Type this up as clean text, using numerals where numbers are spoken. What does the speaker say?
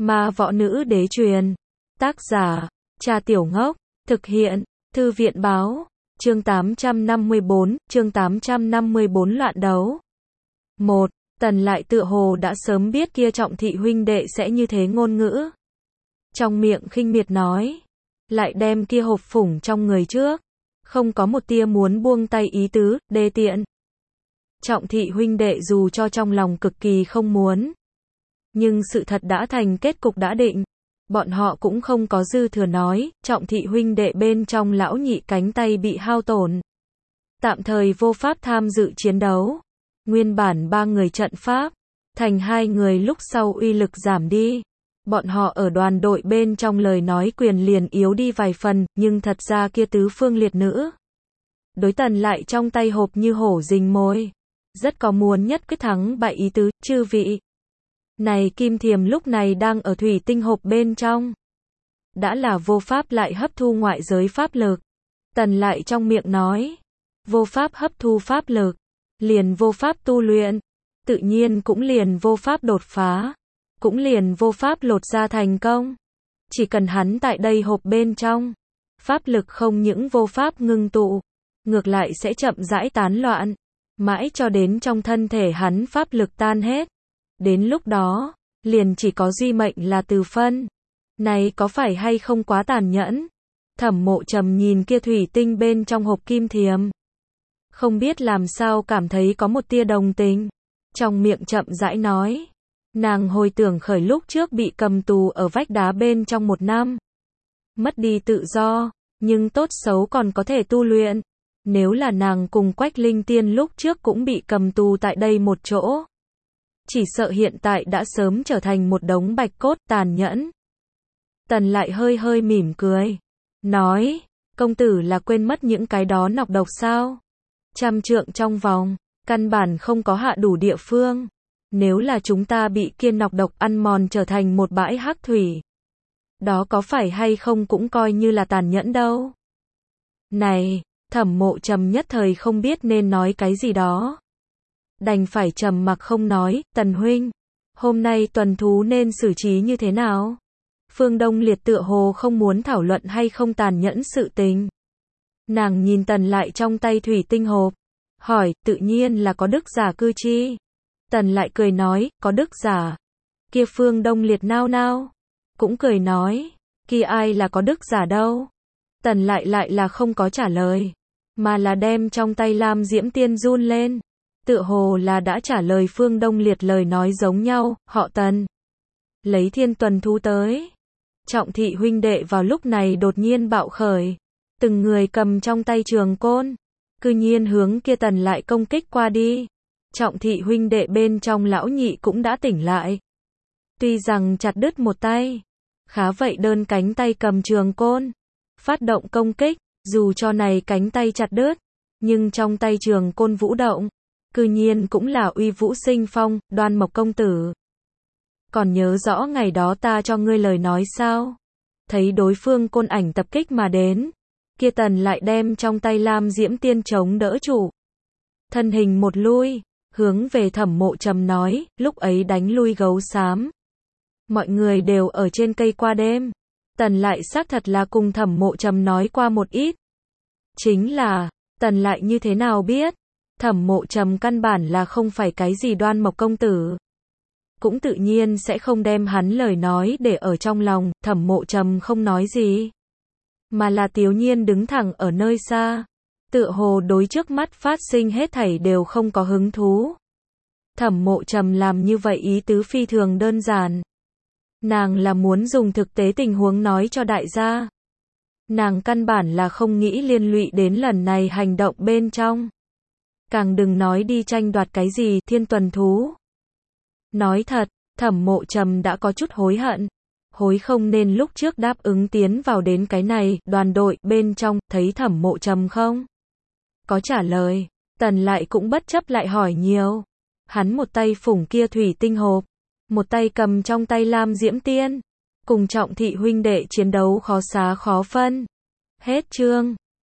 Ma võ nữ đế truyền. Tác giả, Trà Tiểu Ngốc. Thực hiện, Thư viện báo. Chương 854 loạn đấu. 1. Tần lại tựa hồ đã sớm biết kia Trọng thị huynh đệ sẽ như thế ngôn ngữ. Trong miệng khinh miệt nói. Lại đem kia hộp phủng trong người trước. Không có một tia muốn buông tay ý tứ, đê tiện. Trọng thị huynh đệ dù cho trong lòng cực kỳ không muốn. Nhưng sự thật đã thành kết cục đã định. Bọn họ cũng không có dư thừa nói, Trọng thị huynh đệ bên trong lão nhị cánh tay bị hao tổn. Tạm thời vô pháp tham dự chiến đấu. Nguyên bản 3 người trận pháp, thành 2 người lúc sau uy lực giảm đi. Bọn họ ở đoàn đội bên trong lời nói quyền liền yếu đi vài phần, nhưng thật ra kia tứ phương liệt nữ. Đối Tần lại trong tay hộp như hổ rình mồi. Rất có muốn nhất quyết thắng bại ý tứ, chư vị. Này kim thiềm lúc này đang ở thủy tinh hộp bên trong. Đã là vô pháp lại hấp thu ngoại giới pháp lực. Tần lại trong miệng nói. Vô pháp hấp thu pháp lực. Liền vô pháp tu luyện. Tự nhiên cũng liền vô pháp đột phá. Cũng liền vô pháp lột ra thành công. Chỉ cần hắn tại đây hộp bên trong. Pháp lực không những vô pháp ngưng tụ. Ngược lại sẽ chậm rãi tán loạn. Mãi cho đến trong thân thể hắn pháp lực tan hết. Đến lúc đó, liền chỉ có duy mệnh là từ phân. Này có phải hay không quá tàn nhẫn? Thẩm Mộ Trầm nhìn kia thủy tinh bên trong hộp kim thiềm. Không biết làm sao cảm thấy có một tia đồng tình. Trong miệng chậm rãi nói. Nàng hồi tưởng khởi lúc trước bị cầm tù ở vách đá bên trong 1 năm. Mất đi tự do, nhưng tốt xấu còn có thể tu luyện. Nếu là nàng cùng Quách Linh Tiên lúc trước cũng bị cầm tù tại đây một chỗ. Chỉ sợ hiện tại đã sớm trở thành một đống bạch cốt tàn nhẫn. Tần lại hơi hơi mỉm cười. Nói, công tử là quên mất những cái đó nọc độc sao? 100 trượng trong vòng, căn bản không có hạ đủ địa phương. Nếu là chúng ta bị kia nọc độc ăn mòn trở thành một bãi hắc thủy. Đó có phải hay không cũng coi như là tàn nhẫn đâu. Này, Thẩm Mộ Trầm nhất thời không biết nên nói cái gì đó. Đành phải trầm mặc không nói. Tần huynh, hôm nay tuần thú nên xử trí như thế nào? Phương Đông Liệt tựa hồ không muốn thảo luận hay không tàn nhẫn sự tình. Nàng nhìn Tần lại trong tay thủy tinh hộp. Hỏi, tự nhiên là có đức giả cư chi. Tần lại cười nói, có đức giả. Kia Phương Đông Liệt nao nao. Cũng cười nói, kia ai là có đức giả đâu? Tần lại là không có trả lời. Mà là đem trong tay Lam Diễm Tiên run lên. Tựa hồ là đã trả lời Phương Đông Liệt lời nói giống nhau, họ Tần. Lấy thiên tuần thú tới. Trọng thị huynh đệ vào lúc này đột nhiên bạo khởi. Từng người cầm trong tay trường côn. Cư nhiên hướng kia Tần lại công kích qua đi. Trọng thị huynh đệ bên trong lão nhị cũng đã tỉnh lại. Tuy rằng chặt đứt một tay. Khá vậy đơn cánh tay cầm trường côn. Phát động công kích, dù cho này cánh tay chặt đứt. Nhưng trong tay trường côn vũ động. Cư nhiên cũng là uy vũ sinh phong, Đoan Mộc công tử. Còn nhớ rõ ngày đó ta cho ngươi lời nói sao? Thấy đối phương côn ảnh tập kích mà đến. Kia Tần lại đem trong tay Lam Diễm Tiên chống đỡ trụ. Thân hình một lui, hướng về Thẩm Mộ Trầm nói, lúc ấy đánh lui gấu xám. Mọi người đều ở trên cây qua đêm. Tần lại xác thật là cùng Thẩm Mộ Trầm nói qua một ít. Chính là, Tần lại như thế nào biết? Thẩm Mộ Trầm căn bản là không phải cái gì Đoan Mộc công tử. Cũng tự nhiên sẽ không đem hắn lời nói để ở trong lòng. Thẩm Mộ Trầm không nói gì. Mà là tiếu nhiên đứng thẳng ở nơi xa. Tựa hồ đối trước mắt phát sinh hết thảy đều không có hứng thú. Thẩm Mộ Trầm làm như vậy ý tứ phi thường đơn giản. Nàng là muốn dùng thực tế tình huống nói cho đại gia. Nàng căn bản là không nghĩ liên lụy đến lần này hành động bên trong. Càng đừng nói đi tranh đoạt cái gì thiên tuần thú. Nói thật, Thẩm Mộ Trầm đã có chút hối hận. Hối không nên lúc trước đáp ứng tiến vào đến cái này đoàn đội bên trong. Thấy Thẩm Mộ Trầm không có trả lời. Tần lại cũng bất chấp lại hỏi nhiều. Hắn một tay phủng kia thủy tinh hộp. Một tay cầm trong tay Lam Diễm Tiên. Cùng Trọng thị huynh đệ chiến đấu khó xá khó phân. Hết chương.